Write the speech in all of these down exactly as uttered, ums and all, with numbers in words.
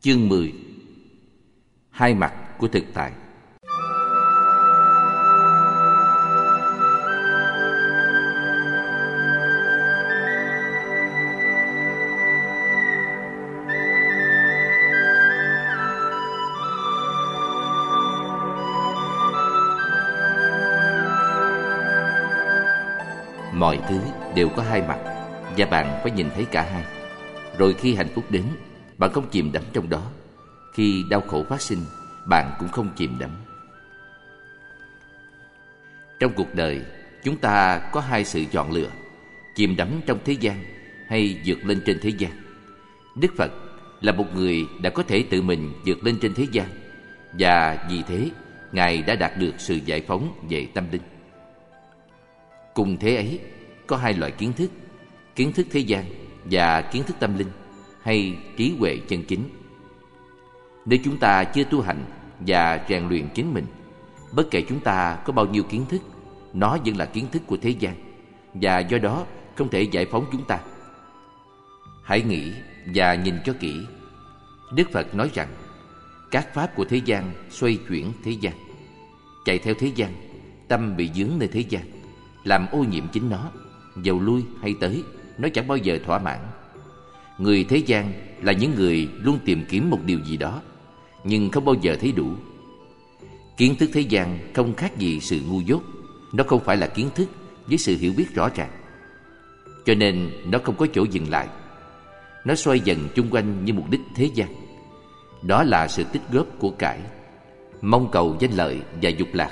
Chương mười. Hai mặt của thực tại. Mọi thứ đều có hai mặt, và bạn phải nhìn thấy cả hai. Rồi khi hạnh phúc đến, bạn không chìm đắm trong đó. Khi đau khổ phát sinh, bạn cũng không chìm đắm. Trong cuộc đời, chúng ta có hai sự chọn lựa: chìm đắm trong thế gian hay vượt lên trên thế gian. Đức Phật là một người đã có thể tự mình vượt lên trên thế gian, và vì thế Ngài đã đạt được sự giải phóng về tâm linh. Cùng thế ấy, có hai loại kiến thức: kiến thức thế gian và kiến thức tâm linh hay trí huệ chân chính. Nếu chúng ta chưa tu hành và rèn luyện chính mình, bất kể chúng ta có bao nhiêu kiến thức, nó vẫn là kiến thức của thế gian, và do đó không thể giải phóng chúng ta. Hãy nghĩ và nhìn cho kỹ. Đức Phật nói rằng các pháp của thế gian xoay chuyển thế gian. Chạy theo thế gian, tâm bị dướng nơi thế gian, làm ô nhiễm chính nó. Dầu lui hay tới, nó chẳng bao giờ thỏa mãn. Người thế gian là những người luôn tìm kiếm một điều gì đó, nhưng không bao giờ thấy đủ. Kiến thức thế gian không khác gì sự ngu dốt. Nó không phải là kiến thức với sự hiểu biết rõ ràng, cho nên nó không có chỗ dừng lại. Nó xoay dần chung quanh như mục đích thế gian. Đó là sự tích góp của cải, mong cầu danh lợi và dục lạc.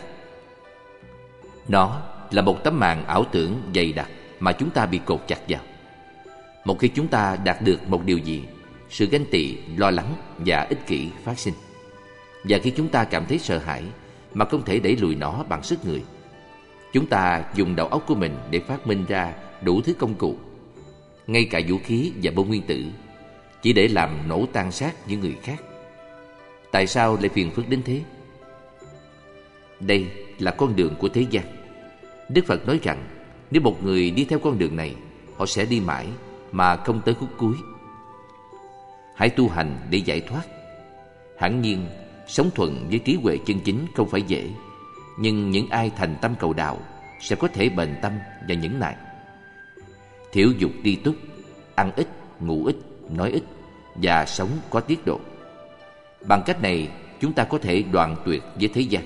Nó là một tấm màn ảo tưởng dày đặc mà chúng ta bị cột chặt vào. Một khi chúng ta đạt được một điều gì, sự ganh tị, lo lắng và ích kỷ phát sinh. Và khi chúng ta cảm thấy sợ hãi mà không thể đẩy lùi nó bằng sức người, chúng ta dùng đầu óc của mình để phát minh ra đủ thứ công cụ, ngay cả vũ khí và bom nguyên tử, chỉ để làm nổ tan xác những người khác. Tại sao lại phiền phức đến thế? Đây là con đường của thế gian. Đức Phật nói rằng nếu một người đi theo con đường này, họ sẽ đi mãi mà không tới khúc cuối. Hãy tu hành để giải thoát. Hẳn nhiên, sống thuận với trí huệ chân chính không phải dễ, nhưng những ai thành tâm cầu đạo sẽ có thể bền tâm và nhẫn nại. Thiểu dục tri túc, ăn ít, ngủ ít, nói ít và sống có tiết độ. Bằng cách này, chúng ta có thể đoạn tuyệt với thế gian.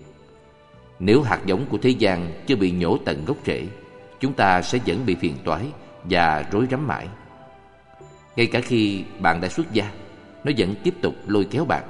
Nếu hạt giống của thế gian chưa bị nhổ tận gốc rễ, chúng ta sẽ vẫn bị phiền toái và rối rắm mãi. Ngay cả khi bạn đã xuất gia, nó vẫn tiếp tục lôi kéo bạn.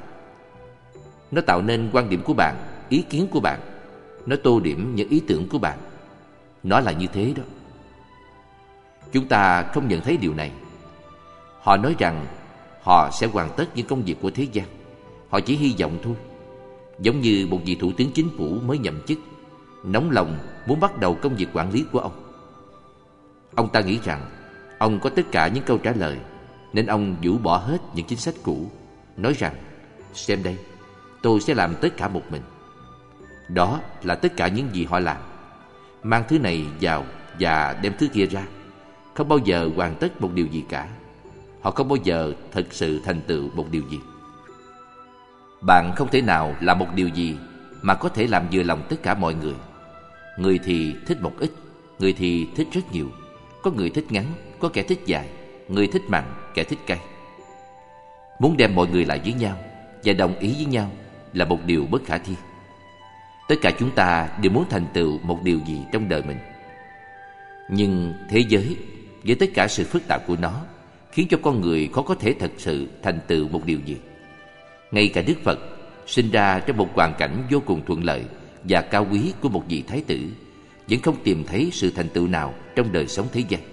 Nó tạo nên quan điểm của bạn, ý kiến của bạn. Nó tô điểm những ý tưởng của bạn. Nó là như thế đó. Chúng ta không nhận thấy điều này. Họ nói rằng họ sẽ hoàn tất những công việc của thế gian. Họ chỉ hy vọng thôi. Giống như một vị thủ tướng chính phủ mới nhậm chức, nóng lòng muốn bắt đầu công việc quản lý của ông. Ông ta nghĩ rằng ông có tất cả những câu trả lời, nên ông rũ bỏ hết những chính sách cũ, nói rằng: xem đây, tôi sẽ làm tất cả một mình. Đó là tất cả những gì họ làm. Mang thứ này vào và đem thứ kia ra, không bao giờ hoàn tất một điều gì cả. Họ không bao giờ thực sự thành tựu một điều gì. Bạn không thể nào làm một điều gì mà có thể làm vừa lòng tất cả mọi người. Người thì thích một ít, người thì thích rất nhiều. Có người thích ngắn, có kẻ thích dài. Người thích mặn, kẻ thích cay. Muốn đem mọi người lại với nhau và đồng ý với nhau là một điều bất khả thi. Tất cả chúng ta đều muốn thành tựu một điều gì trong đời mình. Nhưng thế giới với tất cả sự phức tạp của nó khiến cho con người khó có thể thật sự thành tựu một điều gì. Ngay cả Đức Phật, sinh ra trong một hoàn cảnh vô cùng thuận lợi và cao quý của một vị thái tử, vẫn không tìm thấy sự thành tựu nào trong đời sống thế gian.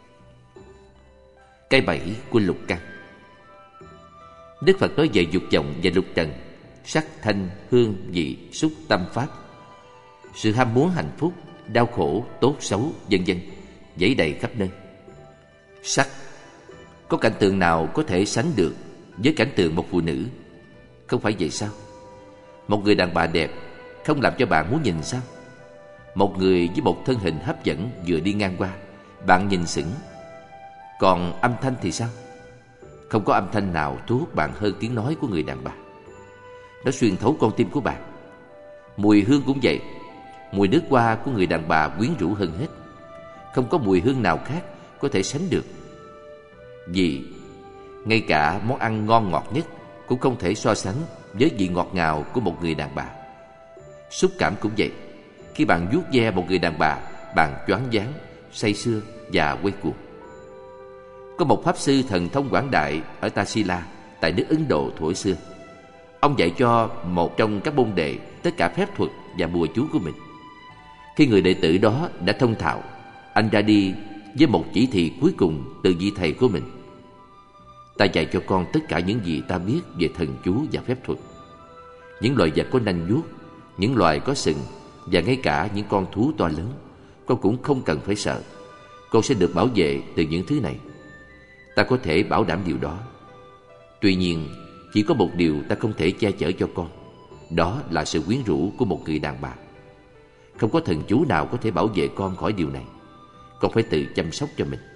Cái bẫy của lục căn. Đức Phật nói về dục vọng và lục trần, sắc, thanh, hương, vị, xúc, tâm, pháp. Sự ham muốn hạnh phúc, đau khổ, tốt, xấu, vân vân dẫy đầy khắp nơi. Sắc, có cảnh tượng nào có thể sánh được với cảnh tượng một phụ nữ? Không phải vậy sao? Một người đàn bà đẹp không làm cho bạn muốn nhìn sao? Một người với một thân hình hấp dẫn vừa đi ngang qua, bạn nhìn sững. Còn âm thanh thì sao? Không có âm thanh nào thu hút bạn hơn tiếng nói của người đàn bà. Nó xuyên thấu con tim của bạn. Mùi hương cũng vậy. Mùi nước hoa của người đàn bà quyến rũ hơn hết. Không có mùi hương nào khác có thể sánh được. Vì ngay cả món ăn ngon ngọt nhất cũng không thể so sánh với vị ngọt ngào của một người đàn bà. Xúc cảm cũng vậy. Khi bạn vuốt ve một người đàn bà, bạn choáng váng, say sưa và quay cuồng. Có một pháp sư thần thông quảng đại ở Taxila, tại nước Ấn Độ thuở xưa. Ông dạy cho một trong các môn đệ tất cả phép thuật và bùa chú của mình. Khi người đệ tử đó đã thông thạo, anh ra đi với một chỉ thị cuối cùng từ vị thầy của mình: ta dạy cho con tất cả những gì ta biết về thần chú và phép thuật. Những loài vật có nanh vuốt, những loài có sừng và ngay cả những con thú to lớn, con cũng không cần phải sợ. Con sẽ được bảo vệ từ những thứ này. Ta có thể bảo đảm điều đó. Tuy nhiên, chỉ có một điều ta không thể che chở cho con. Đó là sự quyến rũ của một người đàn bà. Không có thần chú nào có thể bảo vệ con khỏi điều này. Con phải tự chăm sóc cho mình.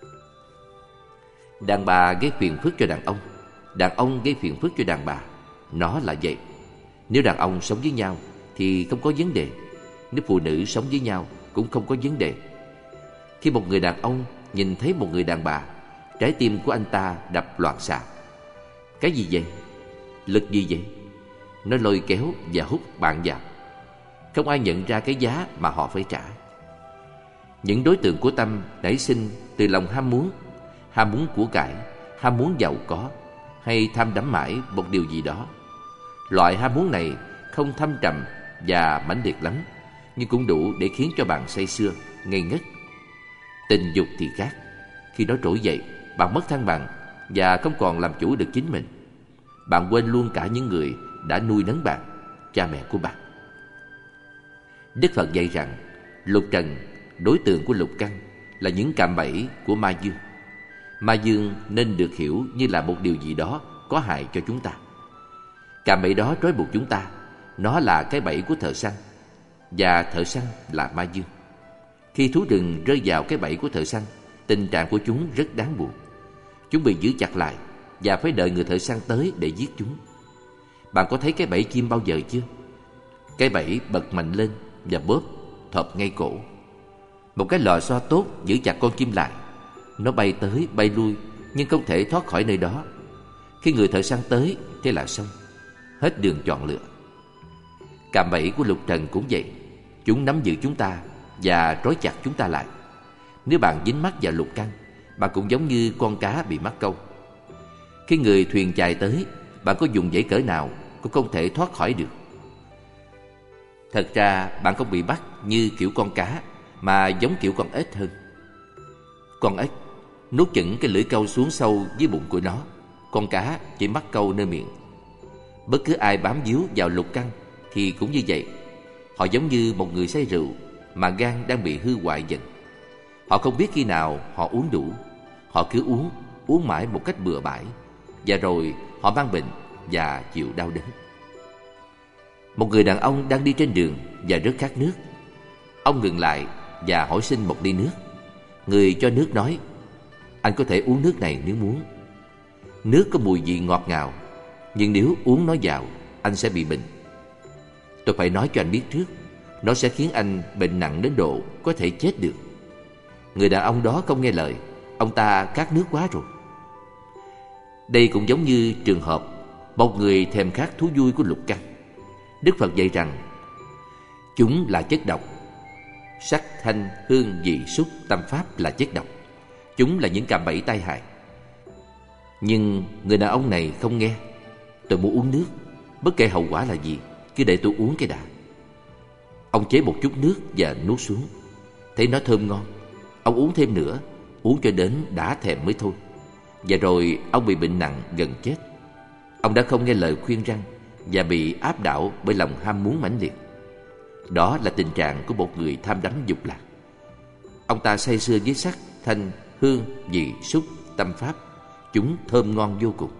Đàn bà gây phiền phức cho đàn ông, đàn ông gây phiền phức cho đàn bà. Nó là vậy. Nếu đàn ông sống với nhau thì không có vấn đề. Nếu phụ nữ sống với nhau cũng không có vấn đề. Khi một người đàn ông nhìn thấy một người đàn bà, trái tim của anh ta đập loạn xạ. Cái gì vậy? Lực gì vậy? Nó lôi kéo và hút bạn vào. Không ai nhận ra cái giá mà họ phải trả. Những đối tượng của tâm nảy sinh từ lòng ham muốn, ham muốn của cải, ham muốn giàu có, hay tham đắm mãi một điều gì đó. Loại ham muốn này không thâm trầm và mãnh liệt lắm, nhưng cũng đủ để khiến cho bạn say sưa, ngây ngất. Tình dục thì khác. Khi nó trỗi dậy, bạn mất thăng bằng và không còn làm chủ được chính mình. Bạn quên luôn cả những người đã nuôi nấng bạn, cha mẹ của bạn. Đức Phật dạy rằng lục trần, đối tượng của lục căn, là những cạm bẫy của ma dương. Ma dương nên được hiểu như là một điều gì đó có hại cho chúng ta. Cạm bẫy đó trói buộc chúng ta. Nó là cái bẫy của thợ săn, và thợ săn là ma dương. Khi thú rừng rơi vào cái bẫy của thợ săn, tình trạng của chúng rất đáng buồn. Chúng bị giữ chặt lại và phải đợi người thợ săn tới để giết chúng. Bạn có thấy cái bẫy chim bao giờ chưa? Cái bẫy bật mạnh lên và bóp, thọp ngay cổ. Một cái lò xo tốt giữ chặt con chim lại. Nó bay tới bay lui nhưng không thể thoát khỏi nơi đó. Khi người thợ săn tới, thế là xong, hết đường chọn lựa. Cạm bẫy của lục trần cũng vậy. Chúng nắm giữ chúng ta và trói chặt chúng ta lại. Nếu bạn dính mắc vào lục căn, bạn cũng giống như con cá bị mắc câu. Khi người thuyền chài tới, bạn có dùng dãy cỡ nào cũng không thể thoát khỏi được. Thật ra bạn không bị bắt như kiểu con cá, mà giống kiểu con ếch hơn. Con ếch nuốt chửng cái lưỡi câu xuống sâu dưới bụng của nó. Con cá chỉ mắc câu nơi miệng. Bất cứ ai bám víu vào lục căn thì cũng như vậy. Họ giống như một người say rượu mà gan đang bị hư hoại dần. Họ không biết khi nào họ uống đủ. Họ cứ uống, uống mãi một cách bừa bãi, và rồi họ mang bệnh và chịu đau đớn. Một người đàn ông đang đi trên đường và rất khát nước. Ông ngừng lại và hỏi xin một ly nước. Người cho nước nói: anh có thể uống nước này nếu muốn. Nước có mùi vị ngọt ngào, nhưng nếu uống nó vào, anh sẽ bị bệnh. Tôi phải nói cho anh biết trước, nó sẽ khiến anh bệnh nặng đến độ có thể chết được. Người đàn ông đó không nghe lời. Ông ta khát nước quá rồi. Đây cũng giống như trường hợp một người thèm khát thú vui của lục căn. Đức Phật dạy rằng chúng là chất độc. Sắc, thanh, hương, vị, xúc, tâm pháp là chất độc. Chúng là những cạm bẫy tai hại. Nhưng người đàn ông này không nghe. Tôi muốn uống nước, bất kể hậu quả là gì, cứ để tôi uống cái đã. Ông chế một chút nước và nuốt xuống. Thấy nó thơm ngon, ông uống thêm nữa, uống cho đến đã thèm mới thôi. Và rồi ông bị bệnh nặng gần chết. Ông đã không nghe lời khuyên răn và bị áp đảo bởi lòng ham muốn mãnh liệt. Đó là tình trạng của một người tham đắm dục lạc. Ông ta say sưa với sắc, thanh, hương, vị, xúc, tâm pháp. Chúng thơm ngon vô cùng.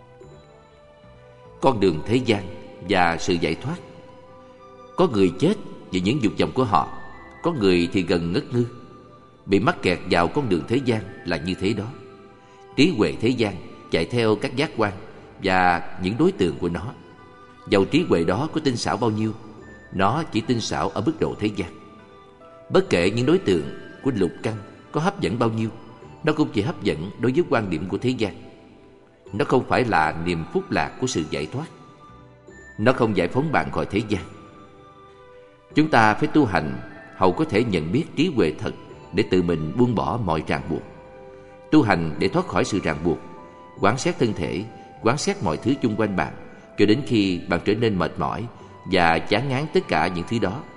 Con đường thế gian và sự giải thoát. Có người chết vì những dục vọng của họ. Có người thì gần ngất ngư. Bị mắc kẹt vào con đường thế gian là như thế đó. Trí huệ thế gian chạy theo các giác quan và những đối tượng của nó. Dầu trí huệ đó có tinh xảo bao nhiêu, nó chỉ tinh xảo ở mức độ thế gian. Bất kể những đối tượng của lục căn có hấp dẫn bao nhiêu, nó cũng chỉ hấp dẫn đối với quan điểm của thế gian. Nó không phải là niềm phúc lạc của sự giải thoát. Nó không giải phóng bạn khỏi thế gian. Chúng ta phải tu hành hầu có thể nhận biết trí huệ thật để tự mình buông bỏ mọi ràng buộc. Tu hành để thoát khỏi sự ràng buộc, quán xét thân thể, quán xét mọi thứ chung quanh bạn, cho đến khi bạn trở nên mệt mỏi và chán ngán tất cả những thứ đó.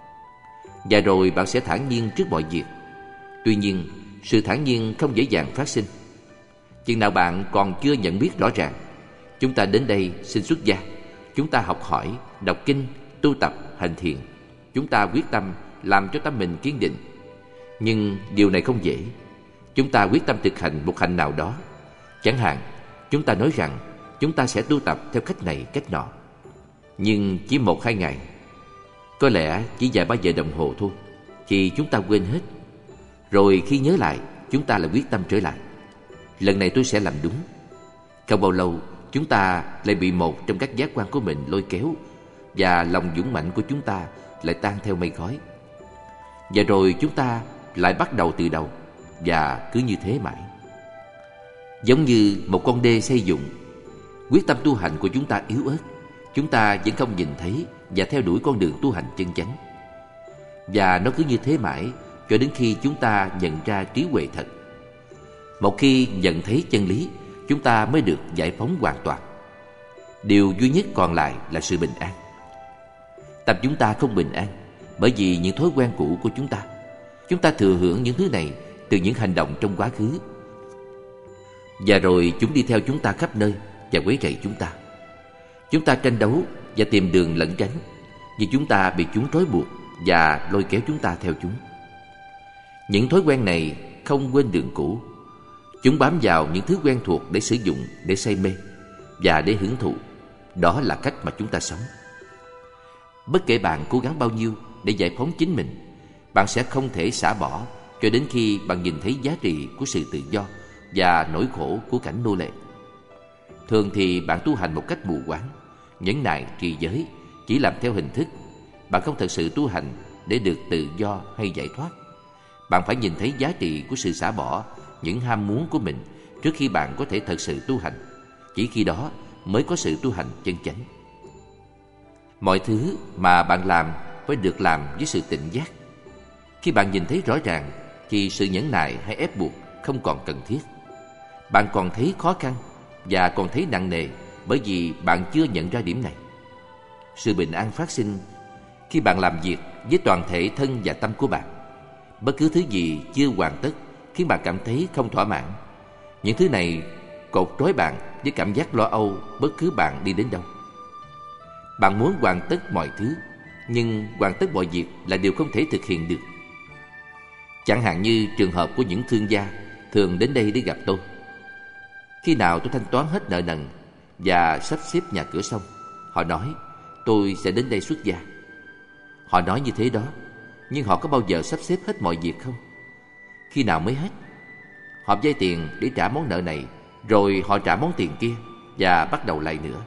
Và rồi bạn sẽ thản nhiên trước mọi việc. Tuy nhiên, sự thản nhiên không dễ dàng phát sinh. Chừng nào bạn còn chưa nhận biết rõ ràng, chúng ta đến đây xin xuất gia. Chúng ta học hỏi, đọc kinh, tu tập, hành thiền. Chúng ta quyết tâm làm cho tâm mình kiên định. Nhưng điều này không dễ. Chúng ta quyết tâm thực hành một hành nào đó. Chẳng hạn, chúng ta nói rằng chúng ta sẽ tu tập theo cách này, cách nọ. Nhưng chỉ một hai ngày, có lẽ chỉ vài ba giờ đồng hồ thôi, thì chúng ta quên hết. Rồi khi nhớ lại, chúng ta lại quyết tâm trở lại. Lần này tôi sẽ làm đúng. Không bao lâu, chúng ta lại bị một trong các giác quan của mình lôi kéo, và lòng dũng mạnh của chúng ta lại tan theo mây khói. Và rồi chúng ta lại bắt đầu từ đầu, và cứ như thế mãi. Giống như một con đê xây dựng, quyết tâm tu hành của chúng ta yếu ớt. Chúng ta vẫn không nhìn thấy và theo đuổi con đường tu hành chân chánh. Và nó cứ như thế mãi cho đến khi chúng ta nhận ra trí huệ thật. Một khi nhận thấy chân lý, chúng ta mới được giải phóng hoàn toàn. Điều duy nhất còn lại là sự bình an. Tâm chúng ta không bình an bởi vì những thói quen cũ của chúng ta. Chúng ta thừa hưởng những thứ này từ những hành động trong quá khứ, và rồi chúng đi theo chúng ta khắp nơi và quấy rầy chúng ta. Chúng ta tranh đấu và tìm đường lẩn tránh, nhưng chúng ta bị chúng trói buộc và lôi kéo chúng ta theo chúng. Những thói quen này không quên đường cũ. Chúng bám vào những thứ quen thuộc để sử dụng, để say mê và để hưởng thụ. Đó là cách mà chúng ta sống. Bất kể bạn cố gắng bao nhiêu để giải phóng chính mình, bạn sẽ không thể xả bỏ cho đến khi bạn nhìn thấy giá trị của sự tự do và nỗi khổ của cảnh nô lệ. Thường thì bạn tu hành một cách mù quáng, nhẫn nại trì giới, chỉ làm theo hình thức. Bạn không thật sự tu hành để được tự do hay giải thoát. Bạn phải nhìn thấy giá trị của sự xả bỏ những ham muốn của mình trước khi bạn có thể thật sự tu hành. Chỉ khi đó mới có sự tu hành chân chánh. Mọi thứ mà bạn làm phải được làm với sự tỉnh giác. Khi bạn nhìn thấy rõ ràng thì sự nhẫn nại hay ép buộc không còn cần thiết. Bạn còn thấy khó khăn và còn thấy nặng nề bởi vì bạn chưa nhận ra điểm này. Sự bình an phát sinh khi bạn làm việc với toàn thể thân và tâm của bạn. Bất cứ thứ gì chưa hoàn tất khiến bạn cảm thấy không thỏa mãn. Những thứ này cột trói bạn với cảm giác lo âu bất cứ bạn đi đến đâu. Bạn muốn hoàn tất mọi thứ, nhưng hoàn tất mọi việc là điều không thể thực hiện được. Chẳng hạn như trường hợp của những thương gia thường đến đây để gặp tôi. Khi nào tôi thanh toán hết nợ nần và sắp xếp nhà cửa xong, họ nói tôi sẽ đến đây xuất gia. Họ nói như thế đó, nhưng họ có bao giờ sắp xếp hết mọi việc không? Khi nào mới hết? Họ vay tiền để trả món nợ này, rồi họ trả món tiền kia và bắt đầu lại nữa.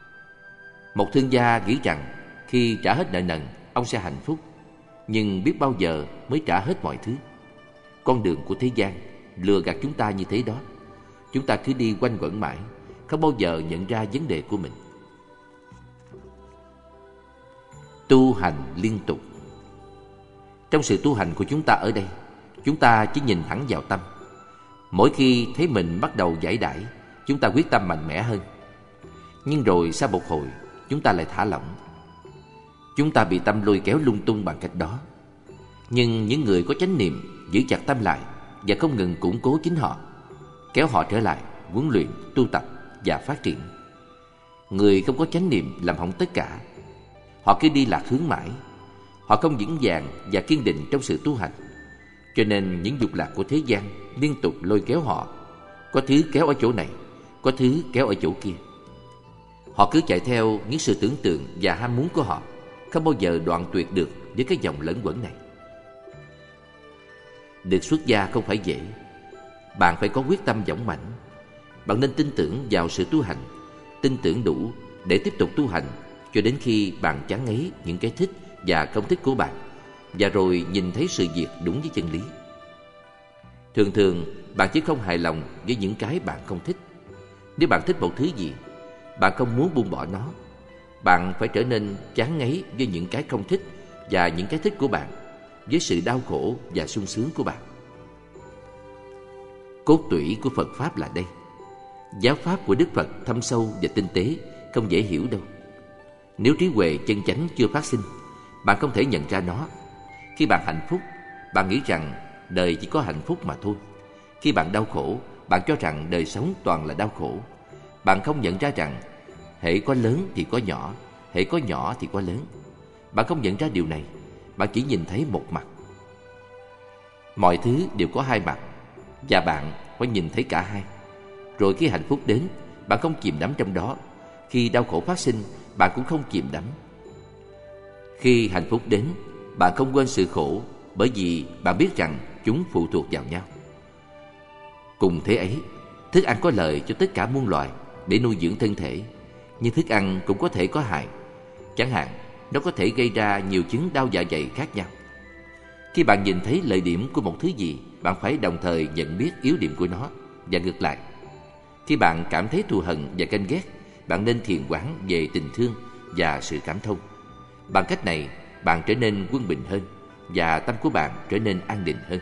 Một thương gia nghĩ rằng khi trả hết nợ nần, ông sẽ hạnh phúc. Nhưng biết bao giờ mới trả hết mọi thứ. Con đường của thế gian lừa gạt chúng ta như thế đó. Chúng ta cứ đi quanh quẩn mãi, không bao giờ nhận ra vấn đề của mình. Tu hành liên tục. Trong sự tu hành của chúng ta ở đây, chúng ta chỉ nhìn thẳng vào tâm. Mỗi khi thấy mình bắt đầu giải đãi, chúng ta quyết tâm mạnh mẽ hơn. Nhưng rồi sau một hồi, chúng ta lại thả lỏng. Chúng ta bị tâm lôi kéo lung tung bằng cách đó. Nhưng những người có chánh niệm giữ chặt tâm lại và không ngừng củng cố chính họ, kéo họ trở lại, huấn luyện, tu tập và phát triển. Người không có chánh niệm làm hỏng tất cả. Họ cứ đi lạc hướng mãi. Họ không vững vàng và kiên định trong sự tu hành. Cho nên những dục lạc của thế gian liên tục lôi kéo họ. Có thứ kéo ở chỗ này, có thứ kéo ở chỗ kia. Họ cứ chạy theo những sự tưởng tượng và ham muốn của họ, không bao giờ đoạn tuyệt được với cái dòng lẫn quẩn này. Được xuất gia không phải dễ. Bạn phải có quyết tâm dũng mãnh. bạn nên tin tưởng vào sự tu hành, tin tưởng đủ để tiếp tục tu hành cho đến khi bạn chán ngấy những cái thích và không thích của bạn, và rồi nhìn thấy sự việc đúng với chân lý. Thường thường, bạn chỉ không hài lòng với những cái bạn không thích. Nếu bạn thích một thứ gì, bạn không muốn buông bỏ nó. Bạn phải trở nên chán ngấy với những cái không thích và những cái thích của bạn, với sự đau khổ và sung sướng của bạn. Cốt tủy của Phật Pháp là đây. Giáo pháp của Đức Phật thâm sâu và tinh tế, không dễ hiểu đâu. Nếu trí huệ chân chánh chưa phát sinh, bạn không thể nhận ra nó. Khi bạn hạnh phúc, bạn nghĩ rằng đời chỉ có hạnh phúc mà thôi. Khi bạn đau khổ, bạn cho rằng đời sống toàn là đau khổ. Bạn không nhận ra rằng hễ có lớn thì có nhỏ, hễ có nhỏ thì có lớn. Bạn không nhận ra điều này, bạn chỉ nhìn thấy một mặt. Mọi thứ đều có hai mặt, và bạn phải nhìn thấy cả hai. Rồi khi hạnh phúc đến, bạn không chìm đắm trong đó. Khi đau khổ phát sinh, bạn cũng không chìm đắm. Khi hạnh phúc đến, bạn không quên sự khổ, bởi vì bạn biết rằng chúng phụ thuộc vào nhau. Cùng thế ấy, thức ăn có lợi cho tất cả muôn loài để nuôi dưỡng thân thể, nhưng thức ăn cũng có thể có hại. Chẳng hạn, nó có thể gây ra nhiều chứng đau dạ dày khác nhau. Khi bạn nhìn thấy lợi điểm của một thứ gì, bạn phải đồng thời nhận biết yếu điểm của nó, và ngược lại. Khi bạn cảm thấy thù hận và ganh ghét, bạn nên thiền quán về tình thương và sự cảm thông. Bằng cách này, bạn trở nên quân bình hơn, và tâm của bạn trở nên an định hơn.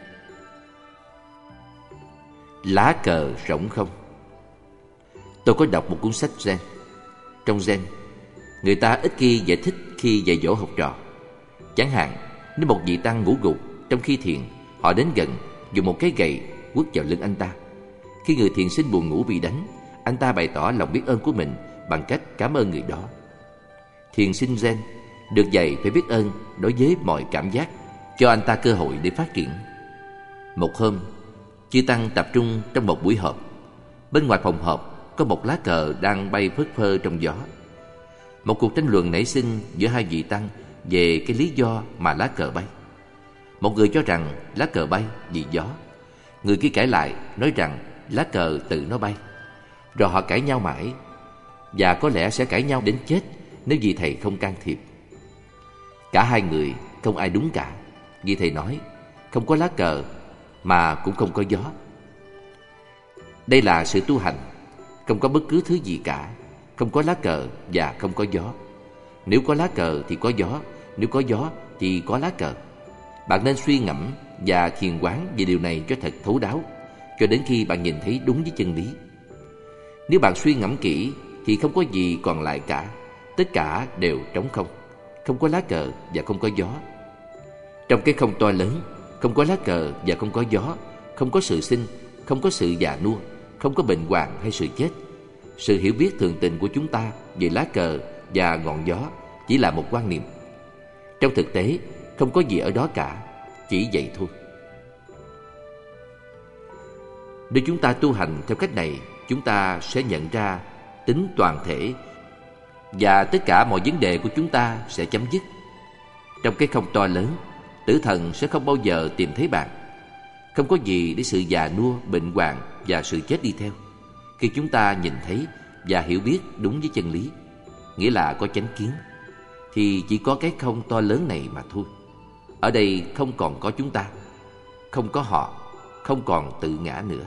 Lá cờ rỗng không. Tôi có đọc một cuốn sách Zen. Trong Zen, người ta ít khi giải thích khi dạy dỗ học trò. Chẳng hạn, nếu một vị tăng ngủ gục trong khi thiền, họ đến gần, dùng một cái gậy quất vào lưng anh ta. Khi người thiền sinh buồn ngủ bị đánh, anh ta bày tỏ lòng biết ơn của mình bằng cách cảm ơn người đó. Thiền sinh Zen được dạy phải biết ơn đối với mọi cảm giác, cho anh ta cơ hội để phát triển. Một hôm, chư tăng tập trung trong một buổi họp. Bên ngoài phòng họp có một lá cờ đang bay phất phơ trong gió. Một cuộc tranh luận nảy sinh giữa hai vị tăng về cái lý do mà lá cờ bay. Một người cho rằng lá cờ bay vì gió. Người kia cãi lại, nói rằng lá cờ tự nó bay. Rồi họ cãi nhau mãi, và có lẽ sẽ cãi nhau đến chết nếu vì thầy không can thiệp. Cả hai người không ai đúng cả, vì thầy nói không có lá cờ mà cũng không có gió. Đây là sự tu hành, không có bất cứ thứ gì cả, không có lá cờ và không có gió. Nếu có lá cờ thì có gió, nếu có gió thì có lá cờ. Bạn nên suy ngẫm và thiền quán về điều này cho thật thấu đáo, cho đến khi bạn nhìn thấy đúng với chân lý. Nếu bạn suy ngẫm kỹ thì không có gì còn lại cả, tất cả đều trống không, không có lá cờ và không có gió. Trong cái không to lớn, không có lá cờ và không có gió, không có sự sinh, không có sự già nua, không có bệnh hoạn hay sự chết. Sự hiểu biết thường tình của chúng ta về lá cờ và ngọn gió chỉ là một quan niệm. Trong thực tế, không có gì ở đó cả, chỉ vậy thôi. Nếu chúng ta tu hành theo cách này, chúng ta sẽ nhận ra tính toàn thể, và tất cả mọi vấn đề của chúng ta sẽ chấm dứt. Trong cái không to lớn, tử thần sẽ không bao giờ tìm thấy bạn. Không có gì để sự già nua, bệnh hoạn và sự chết đi theo. Khi chúng ta nhìn thấy và hiểu biết đúng với chân lý, nghĩa là có chánh kiến, thì chỉ có cái không to lớn này mà thôi. Ở đây không còn có chúng ta, không có họ, không còn tự ngã nữa.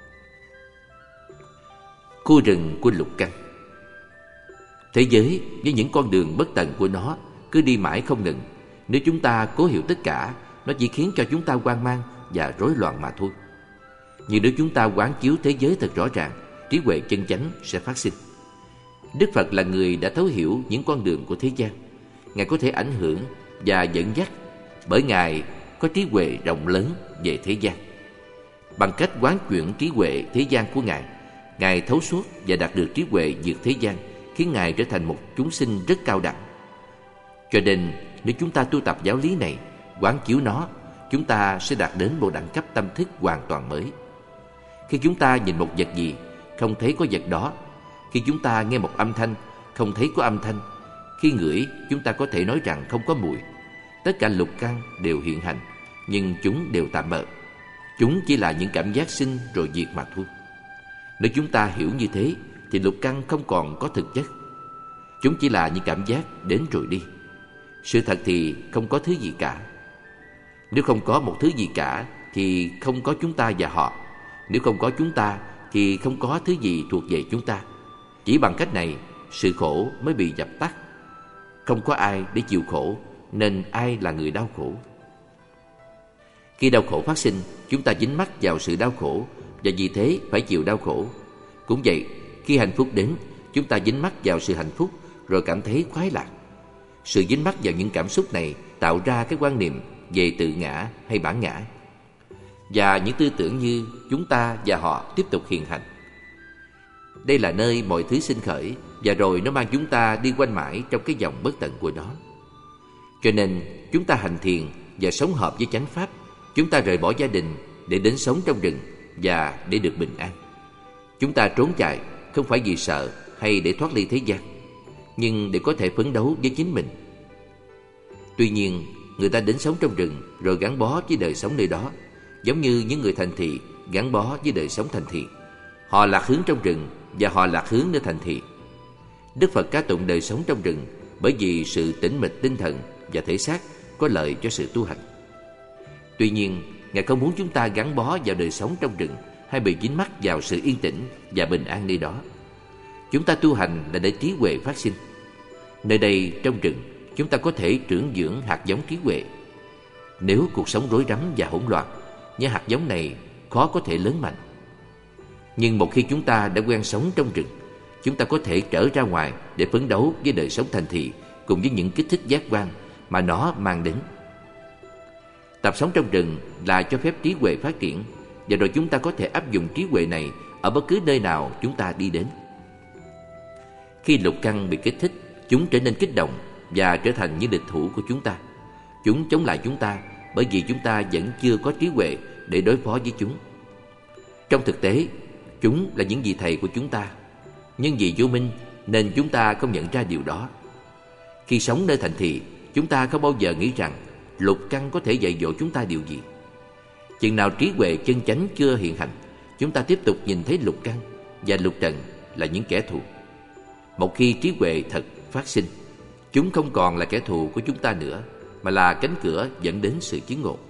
Khu rừng của lục căn. Thế giới với những con đường bất tận của nó cứ đi mãi không ngừng. Nếu chúng ta cố hiểu tất cả, nó chỉ khiến cho chúng ta hoang mang và rối loạn mà thôi. Nhưng nếu chúng ta quán chiếu thế giới thật rõ ràng, trí huệ chân chánh sẽ phát sinh. Đức Phật là người đã thấu hiểu những con đường của thế gian. Ngài có thể ảnh hưởng và dẫn dắt, bởi Ngài có trí huệ rộng lớn về thế gian. Bằng cách quán chuyển trí huệ thế gian của Ngài, Ngài thấu suốt và đạt được trí huệ vượt thế gian, khiến Ngài trở thành một chúng sinh rất cao đẳng. Cho nên, nếu chúng ta tu tập giáo lý này, quán chiếu nó, chúng ta sẽ đạt đến một đẳng cấp tâm thức hoàn toàn mới. Khi chúng ta nhìn một vật gì, không thấy có vật đó. Khi chúng ta nghe một âm thanh, không thấy có âm thanh. Khi ngửi, chúng ta có thể nói rằng không có mùi. Tất cả lục căn đều hiện hành, nhưng chúng đều tạm bợ. Chúng chỉ là những cảm giác sinh rồi diệt mà thôi. Nếu chúng ta hiểu như thế thì lục căn không còn có thực chất. Chúng chỉ là những cảm giác đến rồi đi. Sự thật thì không có thứ gì cả. Nếu không có một thứ gì cả thì không có chúng ta và họ. Nếu không có chúng ta thì không có thứ gì thuộc về chúng ta. Chỉ bằng cách này, sự khổ mới bị dập tắt. Không có ai để chịu khổ, nên ai là người đau khổ? Khi đau khổ phát sinh, chúng ta dính mắc vào sự đau khổ và vì thế phải chịu đau khổ. Cũng vậy, khi hạnh phúc đến, chúng ta dính mắc vào sự hạnh phúc rồi cảm thấy khoái lạc. Sự dính mắc vào những cảm xúc này tạo ra cái quan niệm về tự ngã hay bản ngã, và những tư tưởng như chúng ta và họ tiếp tục hiện hành. Đây là nơi mọi thứ sinh khởi, và rồi nó mang chúng ta đi quanh mãi trong cái vòng bất tận của nó. Cho nên chúng ta hành thiền và sống hợp với chánh pháp. Chúng ta rời bỏ gia đình để đến sống trong rừng và để được bình an. Chúng ta trốn chạy không phải vì sợ hay để thoát ly thế gian, nhưng để có thể phấn đấu với chính mình. Tuy nhiên, người ta đến sống trong rừng rồi gắn bó với đời sống nơi đó, giống như những người thành thị gắn bó với đời sống thành thị. Họ lạc hướng trong rừng và họ lạc hướng nơi thành thị. Đức Phật ca tụng đời sống trong rừng bởi vì sự tĩnh mịch tinh thần và thể xác có lợi cho sự tu hành. Tuy nhiên, Ngài không muốn chúng ta gắn bó vào đời sống trong rừng hay bị dính mắc vào sự yên tĩnh và bình an nơi đó. Chúng ta tu hành là để trí huệ phát sinh. Nơi đây, trong rừng, chúng ta có thể trưởng dưỡng hạt giống trí huệ. Nếu cuộc sống rối rắm và hỗn loạn, những hạt giống này khó có thể lớn mạnh. Nhưng một khi chúng ta đã quen sống trong rừng, chúng ta có thể trở ra ngoài để phấn đấu với đời sống thành thị cùng với những kích thích giác quan mà nó mang đến. Tập sống trong rừng là cho phép trí huệ phát triển, và rồi chúng ta có thể áp dụng trí huệ này ở bất cứ nơi nào chúng ta đi đến. Khi lục căn bị kích thích, chúng trở nên kích động và trở thành những địch thủ của chúng ta. Chúng chống lại chúng ta bởi vì chúng ta vẫn chưa có trí huệ để đối phó với chúng. Trong thực tế, chúng là những vị thầy của chúng ta, nhưng vì vô minh nên chúng ta không nhận ra điều đó. Khi sống nơi thành thị, chúng ta không bao giờ nghĩ rằng lục căn có thể dạy dỗ chúng ta điều gì. Chừng nào trí huệ chân chánh chưa hiện hành, chúng ta tiếp tục nhìn thấy lục căn và lục trần là những kẻ thù. Một khi trí huệ thật phát sinh, chúng không còn là kẻ thù của chúng ta nữa, mà là cánh cửa dẫn đến sự chứng ngộ.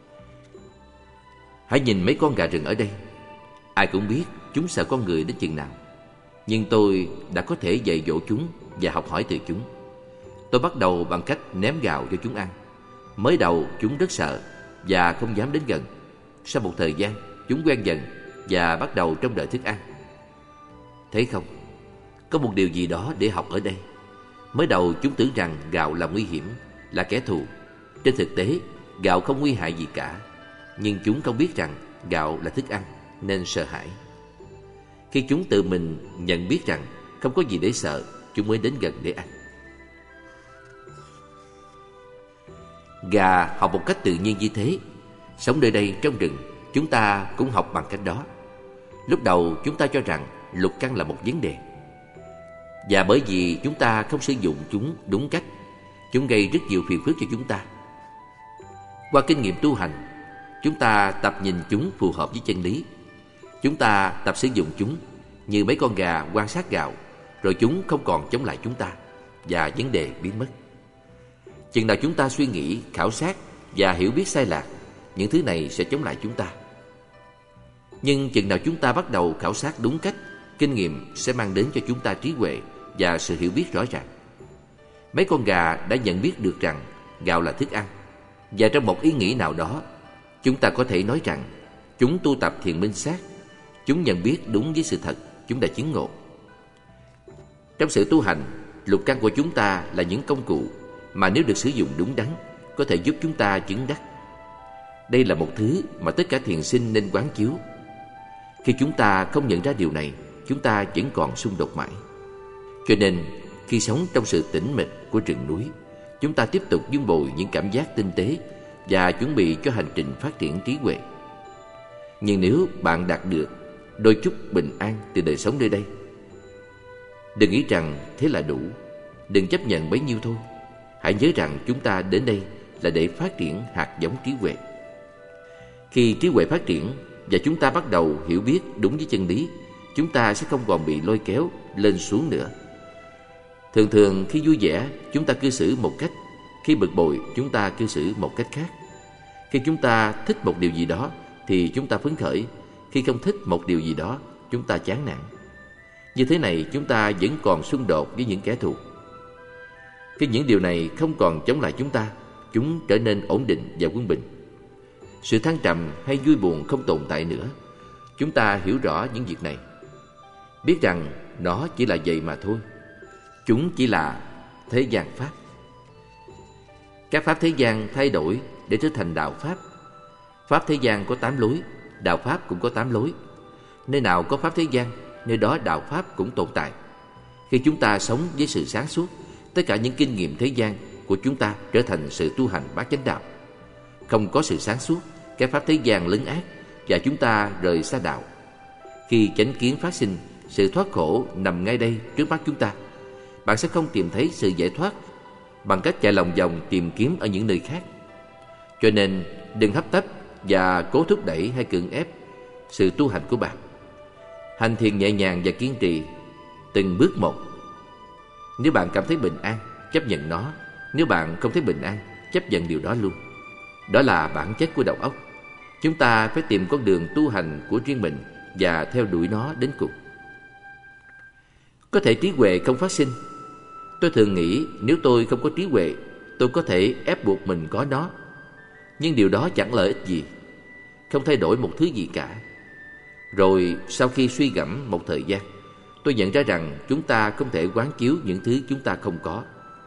Hãy nhìn mấy con gà rừng ở đây. Ai cũng biết chúng sợ con người đến chừng nào, nhưng tôi đã có thể dạy dỗ chúng và học hỏi từ chúng. Tôi bắt đầu bằng cách ném gạo cho chúng ăn. Mới đầu chúng rất sợ và không dám đến gần. Sau một thời gian, chúng quen dần và bắt đầu trông đợi thức ăn. Thấy không? Có một điều gì đó để học ở đây. Mới đầu chúng tưởng rằng gạo là nguy hiểm, là kẻ thù. Trên thực tế, gạo không nguy hại gì cả, nhưng chúng không biết rằng gạo là thức ăn nên sợ hãi. Khi chúng tự mình nhận biết rằng không có gì để sợ, chúng mới đến gần để ăn. Gà học một cách tự nhiên như thế. Sống nơi đây trong rừng, chúng ta cũng học bằng cách đó. Lúc đầu chúng ta cho rằng lục căn là một vấn đề, và bởi vì chúng ta không sử dụng chúng đúng cách, chúng gây rất nhiều phiền phức cho chúng ta. Qua kinh nghiệm tu hành, chúng ta tập nhìn chúng phù hợp với chân lý. Chúng ta tập sử dụng chúng như mấy con gà quan sát gạo, rồi chúng không còn chống lại chúng ta và vấn đề biến mất. Chừng nào chúng ta suy nghĩ, khảo sát và hiểu biết sai lạc, những thứ này sẽ chống lại chúng ta. Nhưng chừng nào chúng ta bắt đầu khảo sát đúng cách, kinh nghiệm sẽ mang đến cho chúng ta trí huệ và sự hiểu biết rõ ràng. Mấy con gà đã nhận biết được rằng gạo là thức ăn, và trong một ý nghĩ nào đó, chúng ta có thể nói rằng chúng tu tập thiền minh sát. Chúng nhận biết đúng với sự thật, chúng đã chứng ngộ. Trong sự tu hành, lục căn của chúng ta là những công cụ mà nếu được sử dụng đúng đắn, có thể giúp chúng ta chứng đắc. Đây là một thứ mà tất cả thiền sinh nên quán chiếu. Khi chúng ta không nhận ra điều này, chúng ta vẫn còn xung đột mãi. Cho nên, khi sống trong sự tĩnh mịch của rừng núi, chúng ta tiếp tục vun bồi những cảm giác tinh tế và chuẩn bị cho hành trình phát triển trí huệ. Nhưng nếu bạn đạt được đôi chút bình an từ đời sống nơi đây, đừng nghĩ rằng thế là đủ. Đừng chấp nhận bấy nhiêu thôi. Hãy nhớ rằng chúng ta đến đây là để phát triển hạt giống trí huệ. Khi trí huệ phát triển và chúng ta bắt đầu hiểu biết đúng với chân lý, chúng ta sẽ không còn bị lôi kéo lên xuống nữa. Thường thường khi vui vẻ, chúng ta cư xử một cách, khi bực bội, chúng ta cư xử một cách khác. Khi chúng ta thích một điều gì đó thì chúng ta phấn khởi, khi không thích một điều gì đó, chúng ta chán nản. Như thế này, chúng ta vẫn còn xung đột với những kẻ thù. Khi những điều này không còn chống lại chúng ta, chúng trở nên ổn định và quân bình. Sự thăng trầm hay vui buồn không tồn tại nữa. Chúng ta hiểu rõ những việc này, biết rằng nó chỉ là vậy mà thôi. Chúng chỉ là thế gian pháp. Các pháp thế gian thay đổi để trở thành đạo pháp. Pháp thế gian có tám lối, đạo pháp cũng có tám lối. Nơi nào có pháp thế gian, nơi đó đạo pháp cũng tồn tại. Khi chúng ta sống với sự sáng suốt, tất cả những kinh nghiệm thế gian của chúng ta trở thành sự tu hành bát chánh đạo. Không có sự sáng suốt, các pháp thế gian lấn át và chúng ta rời xa đạo. Khi chánh kiến phát sinh, sự thoát khổ nằm ngay đây trước mắt chúng ta. Bạn sẽ không tìm thấy sự giải thoát bằng cách chạy lòng vòng tìm kiếm ở những nơi khác. Cho nên đừng hấp tấp và cố thúc đẩy hay cưỡng ép sự tu hành của bạn. Hành thiền nhẹ nhàng và kiên trì, từng bước một. Nếu bạn cảm thấy bình an, chấp nhận nó. Nếu bạn không thấy bình an, chấp nhận điều đó luôn. Đó là bản chất của đầu óc. Chúng ta phải tìm con đường tu hành của riêng mình và theo đuổi nó đến cùng. Có thể trí huệ không phát sinh. Tôi thường nghĩ nếu tôi không có trí huệ, tôi có thể ép buộc mình có nó. Nhưng điều đó chẳng lợi ích gì, không thay đổi một thứ gì cả. Rồi sau khi suy gẫm một thời gian, tôi nhận ra rằng chúng ta không thể quán chiếu những thứ chúng ta không có.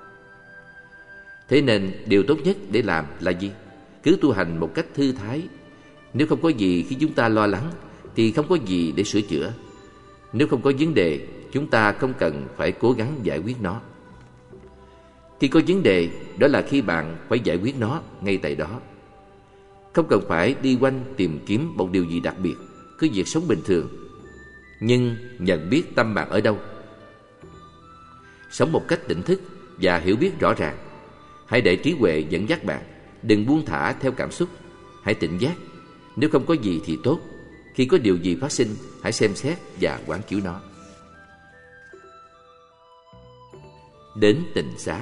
Thế nên điều tốt nhất để làm là gì? Cứ tu hành một cách thư thái. Nếu không có gì khi chúng ta lo lắng thì không có gì để sửa chữa. Nếu không có vấn đề, chúng ta không cần phải cố gắng giải quyết nó. Khi có vấn đề, đó là khi bạn phải giải quyết nó ngay tại đó. Không cần phải đi quanh tìm kiếm một điều gì đặc biệt, cứ việc sống bình thường. Nhưng nhận biết tâm bạn ở đâu. Sống một cách tỉnh thức và hiểu biết rõ ràng. Hãy để trí huệ dẫn dắt bạn. Đừng buông thả theo cảm xúc. Hãy tỉnh giác. Nếu không có gì thì tốt. Khi có điều gì phát sinh, hãy xem xét và quán chiếu nó. Đến tịnh xá.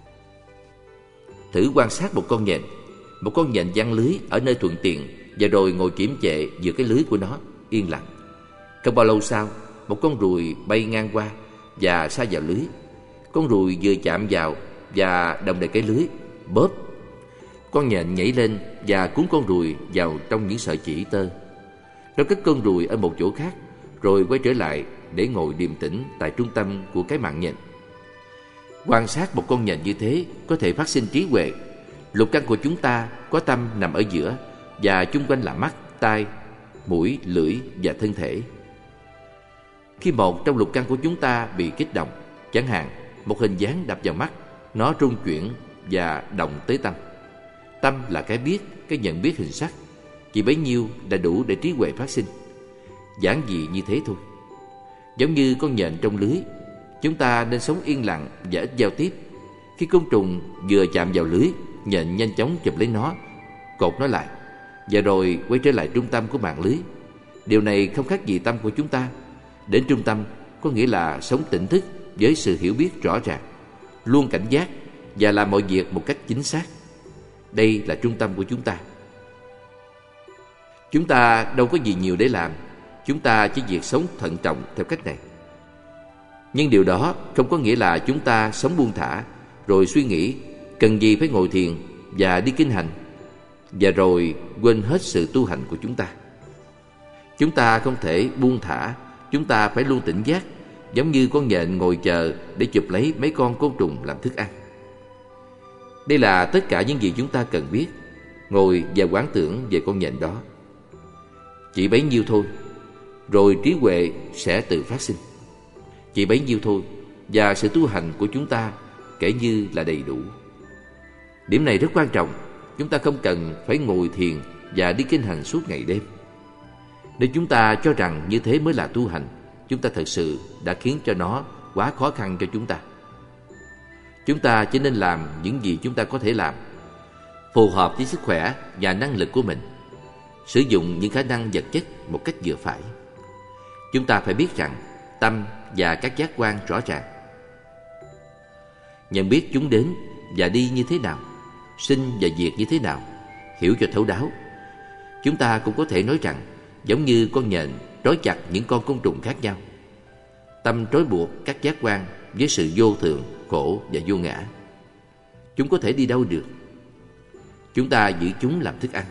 Thử quan sát một con nhện. Một con nhện giăng lưới ở nơi thuận tiện và rồi ngồi kiễm chệ giữa cái lưới của nó, yên lặng. Không bao lâu sau, một con ruồi bay ngang qua và sa vào lưới. Con ruồi vừa chạm vào và đồng đầy cái lưới, bóp. Con nhện nhảy lên và cuốn con ruồi vào trong những sợi chỉ tơ. Nó cất con ruồi ở một chỗ khác, rồi quay trở lại để ngồi điềm tĩnh tại trung tâm của cái mạng nhện. Quan sát một con nhện như thế có thể phát sinh trí huệ. Lục căn của chúng ta có tâm nằm ở giữa và chung quanh là mắt, tai, mũi, lưỡi và thân thể. Khi một trong lục căn của chúng ta bị kích động, chẳng hạn một hình dáng đập vào mắt, nó rung chuyển và động tới tâm. Tâm là cái biết, cái nhận biết hình sắc. Chỉ bấy nhiêu đã đủ để trí huệ phát sinh. Giản dị như thế thôi. Giống như con nhện trong lưới, chúng ta nên sống yên lặng và ít giao tiếp. Khi côn trùng vừa chạm vào lưới, nhện nhanh chóng chụp lấy nó, cột nó lại, và rồi quay trở lại trung tâm của mạng lưới. Điều này không khác gì tâm của chúng ta. Đến trung tâm có nghĩa là sống tỉnh thức với sự hiểu biết rõ ràng, luôn cảnh giác và làm mọi việc một cách chính xác. Đây là trung tâm của chúng ta. Chúng ta đâu có gì nhiều để làm. Chúng ta chỉ việc sống thận trọng theo cách này. Nhưng điều đó không có nghĩa là chúng ta sống buông thả, rồi suy nghĩ cần gì phải ngồi thiền và đi kinh hành, và rồi quên hết sự tu hành của chúng ta. Chúng ta không thể buông thả. Chúng ta phải luôn tỉnh giác, giống như con nhện ngồi chờ để chụp lấy mấy con côn trùng làm thức ăn. Đây là tất cả những gì chúng ta cần biết. Ngồi và quán tưởng về con nhện đó. Chỉ bấy nhiêu thôi, rồi trí huệ sẽ tự phát sinh. Chỉ bấy nhiêu thôi, và sự tu hành của chúng ta kể như là đầy đủ. Điểm này rất quan trọng. Chúng ta không cần phải ngồi thiền và đi kinh hành suốt ngày đêm. Nếu chúng ta cho rằng như thế mới là tu hành, chúng ta thật sự đã khiến cho nó quá khó khăn cho chúng ta. Chúng ta chỉ nên làm những gì chúng ta có thể làm, phù hợp với sức khỏe và năng lực của mình. Sử dụng những khả năng vật chất một cách vừa phải. Chúng ta phải biết rằng tâm và các giác quan rõ ràng, nhận biết chúng đến và đi như thế nào, sinh và diệt như thế nào, hiểu cho thấu đáo. Chúng ta cũng có thể nói rằng giống như con nhện trói chặt những con côn trùng khác nhau, tâm trói buộc các giác quan với sự vô thường, khổ và vô ngã. Chúng có thể đi đâu được? Chúng ta giữ chúng làm thức ăn.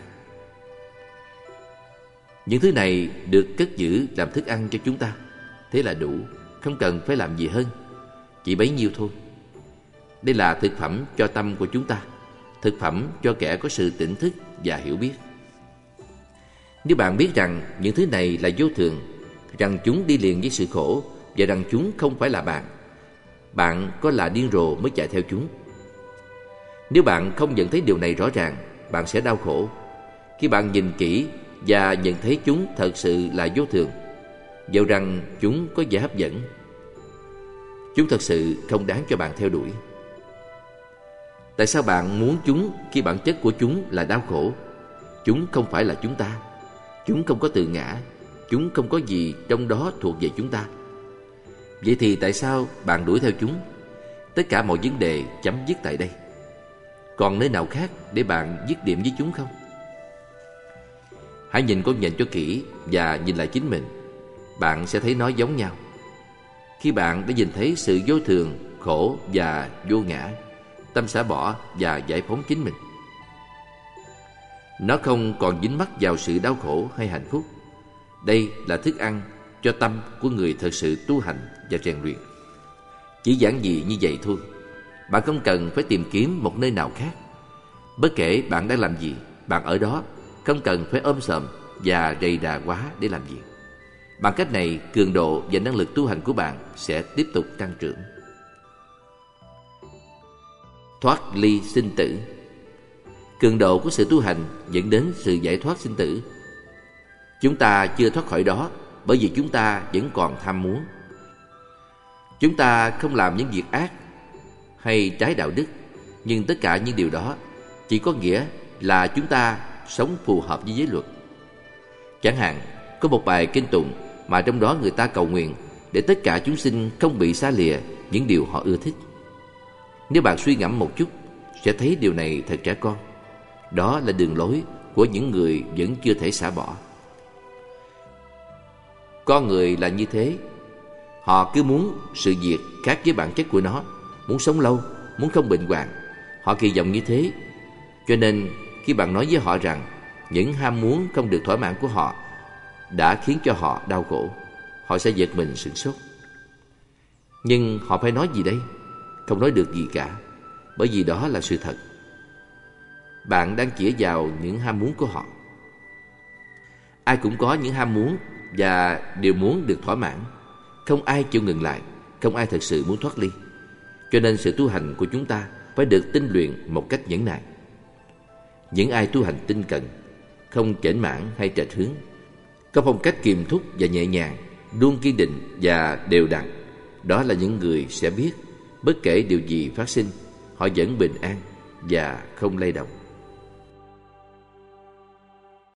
Những thứ này được cất giữ làm thức ăn cho chúng ta. Thế là đủ, không cần phải làm gì hơn. Chỉ bấy nhiêu thôi. Đây là thực phẩm cho tâm của chúng ta, thực phẩm cho kẻ có sự tỉnh thức và hiểu biết. Nếu bạn biết rằng những thứ này là vô thường, rằng chúng đi liền với sự khổ và rằng chúng không phải là bạn, bạn có là điên rồ mới chạy theo chúng. Nếu bạn không nhận thấy điều này rõ ràng, bạn sẽ đau khổ. Khi bạn nhìn kỹ và nhận thấy chúng thật sự là vô thường, dẫu rằng chúng có vẻ hấp dẫn, chúng thật sự không đáng cho bạn theo đuổi. Tại sao bạn muốn chúng khi bản chất của chúng là đau khổ? Chúng không phải là chúng ta. Chúng không có tự ngã. Chúng không có gì trong đó thuộc về chúng ta. Vậy thì tại sao bạn đuổi theo chúng? Tất cả mọi vấn đề chấm dứt tại đây. Còn nơi nào khác để bạn dứt điểm với chúng không? Hãy nhìn con nhện cho kỹ và nhìn lại chính mình. Bạn sẽ thấy nó giống nhau. Khi bạn đã nhìn thấy sự vô thường, khổ và vô ngã, tâm xả bỏ và giải phóng chính mình. Nó không còn dính mắc vào sự đau khổ hay hạnh phúc. Đây là thức ăn cho tâm của người thật sự tu hành và rèn luyện. Chỉ giản dị như vậy thôi. Bạn không cần phải tìm kiếm một nơi nào khác. Bất kể bạn đang làm gì, bạn ở đó, không cần phải ôm sòm và rầy rà quá để làm gì. Bằng cách này, cường độ và năng lực tu hành của bạn sẽ tiếp tục tăng trưởng. Thoát ly sinh tử. Cường độ của sự tu hành dẫn đến sự giải thoát sinh tử. Chúng ta chưa thoát khỏi đó bởi vì chúng ta vẫn còn tham muốn. Chúng ta không làm những việc ác hay trái đạo đức, nhưng tất cả những điều đó chỉ có nghĩa là chúng ta sống phù hợp với giới luật. Chẳng hạn, có một bài kinh tụng mà trong đó người ta cầu nguyện để tất cả chúng sinh không bị xa lìa những điều họ ưa thích. Nếu bạn suy ngẫm một chút, sẽ thấy điều này thật trẻ con. Đó là đường lối của những người vẫn chưa thể xả bỏ. Con người là như thế. Họ cứ muốn sự việc khác với bản chất của nó, muốn sống lâu, muốn không bệnh hoạn. Họ kỳ vọng như thế. Cho nên khi bạn nói với họ rằng những ham muốn không được thỏa mãn của họ đã khiến cho họ đau khổ, họ sẽ giật mình sửng sốt. Nhưng họ phải nói gì đây? Không nói được gì cả, bởi vì đó là sự thật. Bạn đang chĩa vào những ham muốn của họ. Ai cũng có những ham muốn và đều muốn được thỏa mãn. Không ai chịu ngừng lại, không ai thật sự muốn thoát ly. Cho nên sự tu hành của chúng ta phải được tinh luyện một cách nhẫn nại. Những ai tu hành tinh cần, không chểnh mảng hay trạch hướng, có phong cách kiềm thúc và nhẹ nhàng, luôn kiên định và đều đặn, đó là những người sẽ biết bất kể điều gì phát sinh, họ vẫn bình an và không lay động.